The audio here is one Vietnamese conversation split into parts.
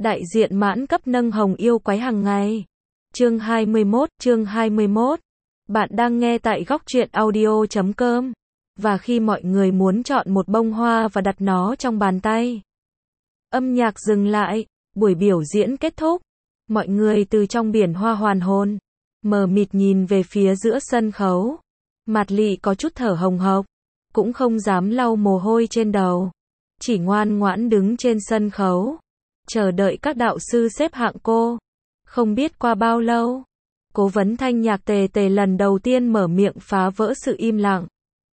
Đại diện mãn cấp nâng hồng yêu quái hàng ngày. Chương 21. Bạn đang nghe tại góc truyện audio.com. Và khi mọi người muốn chọn một bông hoa và đặt nó trong bàn tay. Âm nhạc dừng lại, buổi biểu diễn kết thúc. Mọi người từ trong biển hoa hoàn hồn, mờ mịt nhìn về phía giữa sân khấu. Mạt Lị có chút thở hồng hộc, cũng không dám lau mồ hôi trên đầu. Chỉ ngoan ngoãn đứng trên sân khấu, chờ đợi các đạo sư xếp hạng cô. Không biết qua bao lâu, cố vấn thanh nhạc Tề Tề lần đầu tiên mở miệng phá vỡ sự im lặng.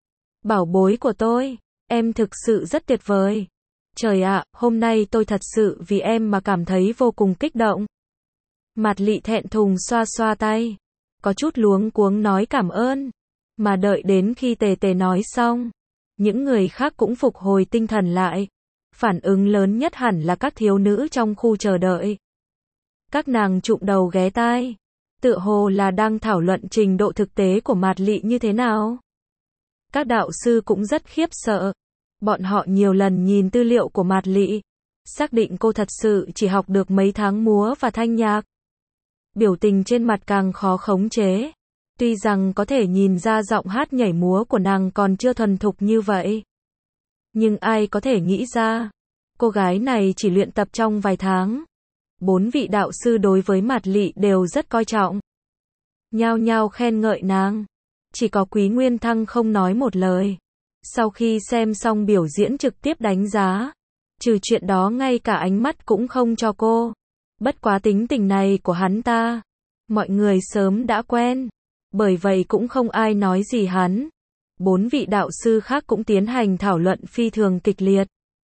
Bảo bối của tôi, em thực sự rất tuyệt vời. Trời ạ, hôm nay tôi thật sự vì em mà cảm thấy vô cùng kích động. Mạt Lị thẹn thùng xoa xoa tay, có chút luống cuống nói cảm ơn. Mà đợi đến khi Tề Tề nói xong, những người khác cũng phục hồi tinh thần lại. Phản ứng lớn nhất hẳn là các thiếu nữ trong khu chờ đợi. Các nàng chụm đầu ghé tai, tựa hồ là đang thảo luận trình độ thực tế của Mạt Lị như thế nào. Các đạo sư cũng rất khiếp sợ. Bọn họ nhiều lần nhìn tư liệu của Mạt Lị, xác định cô thật sự chỉ học được mấy tháng múa và thanh nhạc. Biểu tình trên mặt càng khó khống chế. Tuy rằng có thể nhìn ra giọng hát nhảy múa của nàng còn chưa thuần thục như vậy. Nhưng ai có thể nghĩ ra, cô gái này chỉ luyện tập trong vài tháng. 4 vị đạo sư đối với Mạt Lị đều rất coi trọng. Nhao nhao khen ngợi nàng. Chỉ có Quý Nguyên Thăng không nói một lời. Sau khi xem xong biểu diễn trực tiếp đánh giá. Trừ chuyện đó ngay cả ánh mắt cũng không cho cô. Bất quá tính tình này của hắn ta, mọi người sớm đã quen. Bởi vậy cũng không ai nói gì hắn. 4 vị đạo sư khác cũng tiến hành thảo luận phi thường kịch liệt.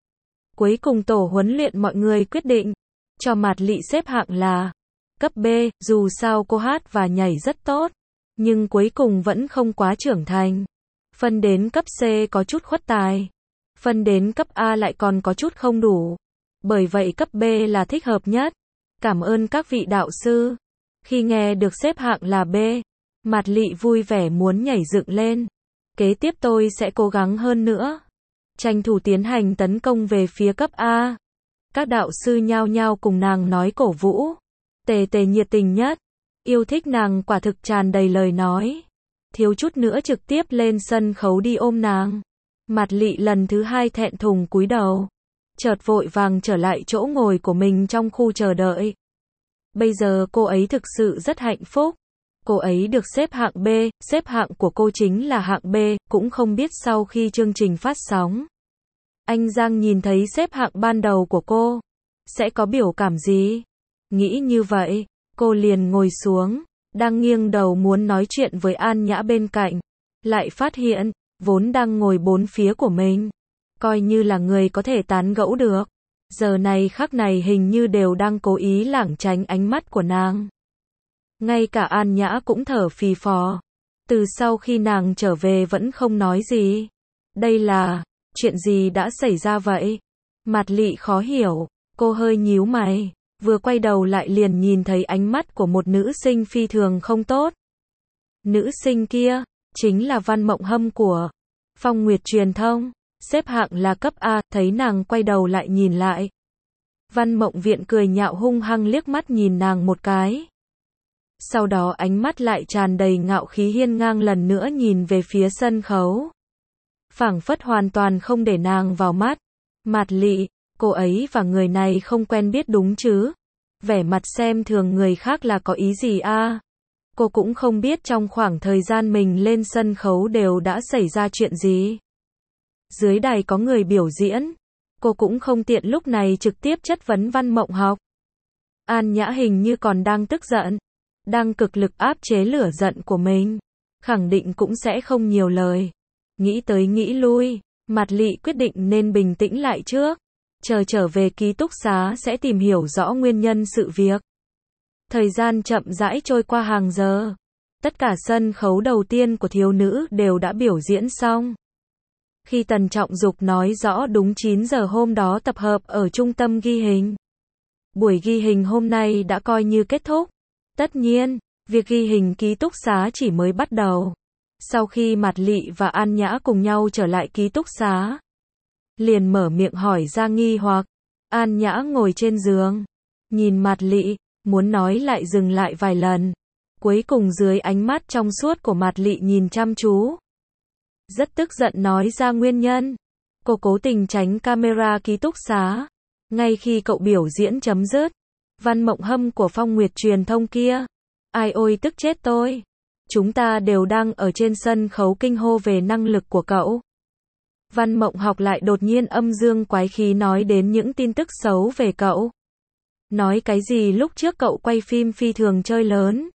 Cuối cùng tổ huấn luyện mọi người quyết định cho Mạt Lị xếp hạng là cấp B, dù sao cô hát và nhảy rất tốt, nhưng cuối cùng vẫn không quá trưởng thành. Phân đến cấp C có chút khuất tài, phân đến cấp A lại còn có chút không đủ. Bởi vậy cấp B là thích hợp nhất. Cảm ơn các vị đạo sư. Khi nghe được xếp hạng là B, Mạt Lị vui vẻ muốn nhảy dựng lên. Kế tiếp tôi sẽ cố gắng hơn nữa, tranh thủ tiến hành tấn công về phía cấp A. Các đạo sư nhao nhao cùng nàng nói cổ vũ. Tề Tề nhiệt tình nhất, yêu thích nàng quả thực tràn đầy lời nói. Thiếu chút nữa trực tiếp lên sân khấu đi ôm nàng. Mạt Lị lần thứ 2 thẹn thùng cúi đầu, chợt vội vàng trở lại chỗ ngồi của mình trong khu chờ đợi. Bây giờ cô ấy thực sự rất hạnh phúc. Cô ấy được xếp hạng B, xếp hạng của cô chính là hạng B, cũng không biết sau khi chương trình phát sóng, anh Giang nhìn thấy xếp hạng ban đầu của cô, sẽ có biểu cảm gì? Nghĩ như vậy, cô liền ngồi xuống, đang nghiêng đầu muốn nói chuyện với An Nhã bên cạnh, lại phát hiện, vốn đang ngồi bốn phía của mình, coi như là người có thể tán gẫu được, giờ này khắc này hình như đều đang cố ý lảng tránh ánh mắt của nàng. Ngay cả An Nhã cũng thở phì phò. Từ sau khi nàng trở về vẫn không nói gì. Đây là chuyện gì đã xảy ra vậy? Mạt Lị khó hiểu, cô hơi nhíu mày, vừa quay đầu lại liền nhìn thấy ánh mắt của một nữ sinh phi thường không tốt. Nữ sinh kia chính là Văn Mộng Hâm của Phong Nguyệt Truyền Thông, xếp hạng là cấp A. Thấy nàng quay đầu lại nhìn lại, Văn Mộng Viện cười nhạo hung hăng liếc mắt nhìn nàng một cái. Sau đó ánh mắt lại tràn đầy ngạo khí hiên ngang lần nữa nhìn về phía sân khấu. Phảng phất hoàn toàn không để nàng vào mắt. Mạt Lị, cô ấy và người này không quen biết đúng chứ? Vẻ mặt xem thường người khác là có ý gì a? Cô cũng không biết trong khoảng thời gian mình lên sân khấu đều đã xảy ra chuyện gì. Dưới đài có người biểu diễn, cô cũng không tiện lúc này trực tiếp chất vấn Văn Mộng Học. An Nhã hình như còn đang tức giận, đang cực lực áp chế lửa giận của mình, khẳng định cũng sẽ không nhiều lời. Nghĩ tới nghĩ lui, Mạt Lị quyết định nên bình tĩnh lại trước, chờ trở về ký túc xá sẽ tìm hiểu rõ nguyên nhân sự việc. Thời gian chậm rãi trôi qua hàng giờ, tất cả sân khấu đầu tiên của thiếu nữ đều đã biểu diễn xong. Khi Tần Trọng Dục nói rõ đúng 9 giờ hôm đó tập hợp ở trung tâm ghi hình. Buổi ghi hình hôm nay đã coi như kết thúc. Tất nhiên, việc ghi hình ký túc xá chỉ mới bắt đầu. Sau khi Mạt Lị và An Nhã cùng nhau trở lại ký túc xá, liền mở miệng hỏi ra nghi hoặc. An Nhã ngồi trên giường, nhìn Mạt Lị, muốn nói lại dừng lại vài lần. Cuối cùng dưới ánh mắt trong suốt của Mạt Lị nhìn chăm chú, rất tức giận nói ra nguyên nhân. Cô cố tình tránh camera ký túc xá. Ngay khi cậu biểu diễn chấm dứt, Văn Mộng Hâm của Phong Nguyệt truyền thông kia. Ai ôi tức chết tôi. Chúng ta đều đang ở trên sân khấu kinh hô về năng lực của cậu. Văn Mộng Học lại đột nhiên âm dương quái khí nói đến những tin tức xấu về cậu. Nói cái gì lúc trước cậu quay phim phi thường chơi lớn.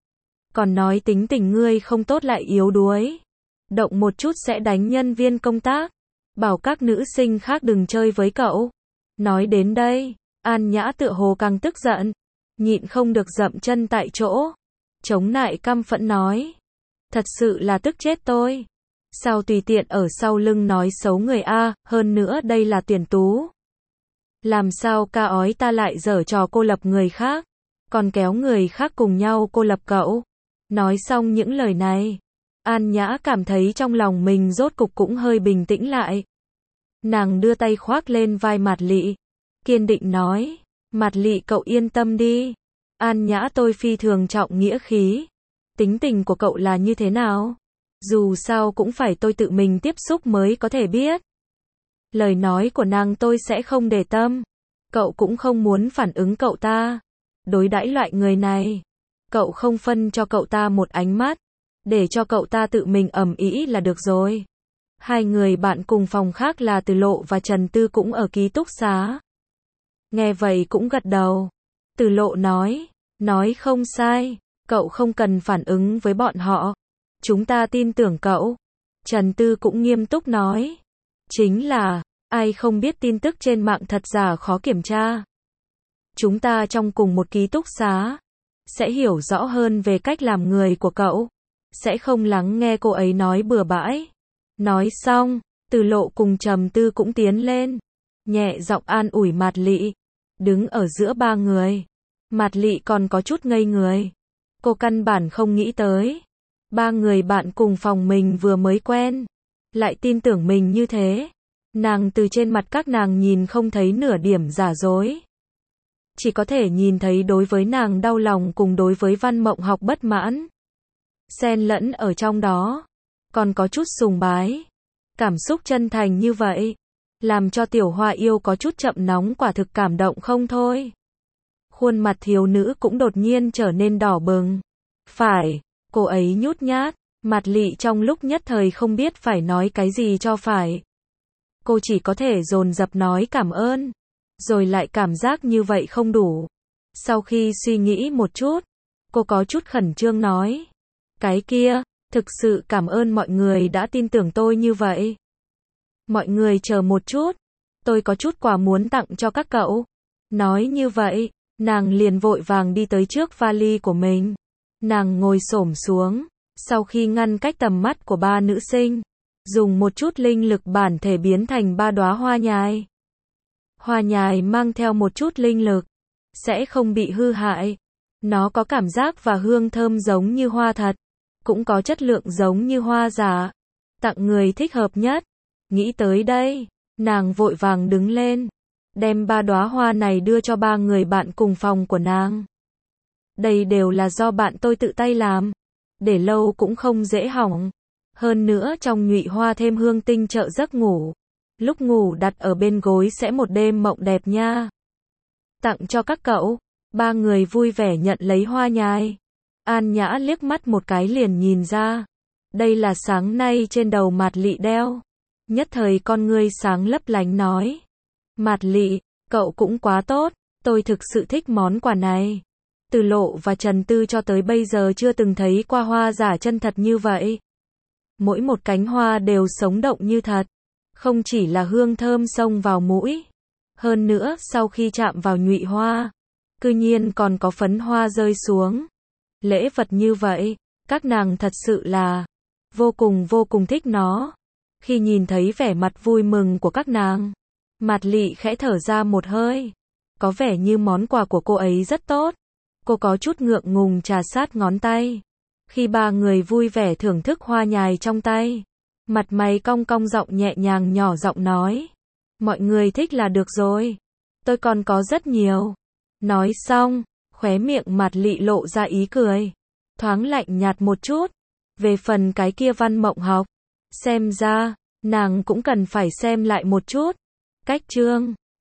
Còn nói tính tình ngươi không tốt lại yếu đuối. Động một chút sẽ đánh nhân viên công tác. Bảo các nữ sinh khác đừng chơi với cậu. Nói đến đây, An Nhã tựa hồ càng tức giận. Nhịn không được dậm chân tại chỗ. Chống nại căm phẫn nói. Thật sự là tức chết tôi. Sao tùy tiện ở sau lưng nói xấu người A, hơn nữa đây là tuyển tú. Làm sao ca ói ta lại giở trò cô lập người khác, còn kéo người khác cùng nhau cô lập cậu. Nói xong những lời này, An Nhã cảm thấy trong lòng mình rốt cục cũng hơi bình tĩnh lại. Nàng đưa tay khoác lên vai Mạt Lị, kiên định nói, Mạt Lị cậu yên tâm đi. An Nhã tôi phi thường trọng nghĩa khí. Tính tình của cậu là như thế nào? Dù sao cũng phải tôi tự mình tiếp xúc mới có thể biết. Lời nói của nàng tôi sẽ không để tâm. Cậu cũng không muốn phản ứng cậu ta. Đối đãi loại người này, cậu không phân cho cậu ta một ánh mắt, để cho cậu ta tự mình ầm ĩ là được rồi. Hai người bạn cùng phòng khác là Từ Lộ và Trần Tư cũng ở ký túc xá. Nghe vậy cũng gật đầu. Từ Lộ nói không sai, cậu không cần phản ứng với bọn họ. Chúng ta tin tưởng cậu. Trần Tư cũng nghiêm túc nói. Chính là, ai không biết tin tức trên mạng thật giả khó kiểm tra. Chúng ta trong cùng một ký túc xá, sẽ hiểu rõ hơn về cách làm người của cậu. Sẽ không lắng nghe cô ấy nói bừa bãi. Nói xong, Từ Lộ cùng Trầm Tư cũng tiến lên. Nhẹ giọng an ủi Mạt Lị. Đứng ở giữa ba người. Mạt Lị còn có chút ngây người. Cô căn bản không nghĩ tới. Ba người bạn cùng phòng mình vừa mới quen. Lại tin tưởng mình như thế. Nàng từ trên mặt các nàng nhìn không thấy nửa điểm giả dối. Chỉ có thể nhìn thấy đối với nàng đau lòng cùng đối với Văn Mộng Học bất mãn. Xen lẫn ở trong đó. Còn có chút sùng bái. Cảm xúc chân thành như vậy. Làm cho Tiểu Hoa Yêu có chút chậm nóng quả thực cảm động không thôi. Khuôn mặt thiếu nữ cũng đột nhiên trở nên đỏ bừng. Phải, cô ấy nhút nhát. Mạt Lị trong lúc nhất thời không biết phải nói cái gì cho phải. Cô chỉ có thể dồn dập nói cảm ơn. Rồi lại cảm giác như vậy không đủ. Sau khi suy nghĩ một chút, cô có chút khẩn trương nói. Cái kia, thực sự cảm ơn mọi người đã tin tưởng tôi như vậy. Mọi người chờ một chút. Tôi có chút quà muốn tặng cho các cậu. Nói như vậy, nàng liền vội vàng đi tới trước vali của mình. Nàng ngồi xổm xuống. Sau khi ngăn cách tầm mắt của ba nữ sinh, dùng một chút linh lực bản thể biến thành ba đóa hoa nhài. Hoa nhài mang theo một chút linh lực, sẽ không bị hư hại. Nó có cảm giác và hương thơm giống như hoa thật, cũng có chất lượng giống như hoa giả. Tặng người thích hợp nhất. Nghĩ tới đây, nàng vội vàng đứng lên, đem ba đóa hoa này đưa cho ba người bạn cùng phòng của nàng. Đây đều là do bạn tôi tự tay làm. Để lâu cũng không dễ hỏng. Hơn nữa trong nhụy hoa thêm hương tinh trợ giấc ngủ. Lúc ngủ đặt ở bên gối sẽ một đêm mộng đẹp nha. Tặng cho các cậu. Ba người vui vẻ nhận lấy hoa nhài. An Nhã liếc mắt một cái liền nhìn ra. Đây là sáng nay trên đầu Mạt Lị đeo. Nhất thời con ngươi sáng lấp lánh nói. Mạt Lị, cậu cũng quá tốt. Tôi thực sự thích món quà này. Từ Lộ và Trần Tư cho tới bây giờ chưa từng thấy qua hoa giả chân thật như vậy. Mỗi một cánh hoa đều sống động như thật. Không chỉ là hương thơm xông vào mũi. Hơn nữa, sau khi chạm vào nhụy hoa, cư nhiên còn có phấn hoa rơi xuống. Lễ vật như vậy, các nàng thật sự là vô cùng thích nó. Khi nhìn thấy vẻ mặt vui mừng của các nàng, Mạt Lị khẽ thở ra một hơi. Có vẻ như món quà của cô ấy rất tốt. Cô có chút ngượng ngùng trà sát ngón tay. Khi ba người vui vẻ thưởng thức hoa nhài trong tay, mặt mày cong cong giọng nhẹ nhàng nhỏ giọng nói. Mọi người thích là được rồi. Tôi còn có rất nhiều. Nói xong, khóe miệng mặt Lị lộ ra ý cười, thoáng lạnh nhạt một chút. Về phần cái kia Văn Mộng Học, xem ra, nàng cũng cần phải xem lại một chút. Cách chương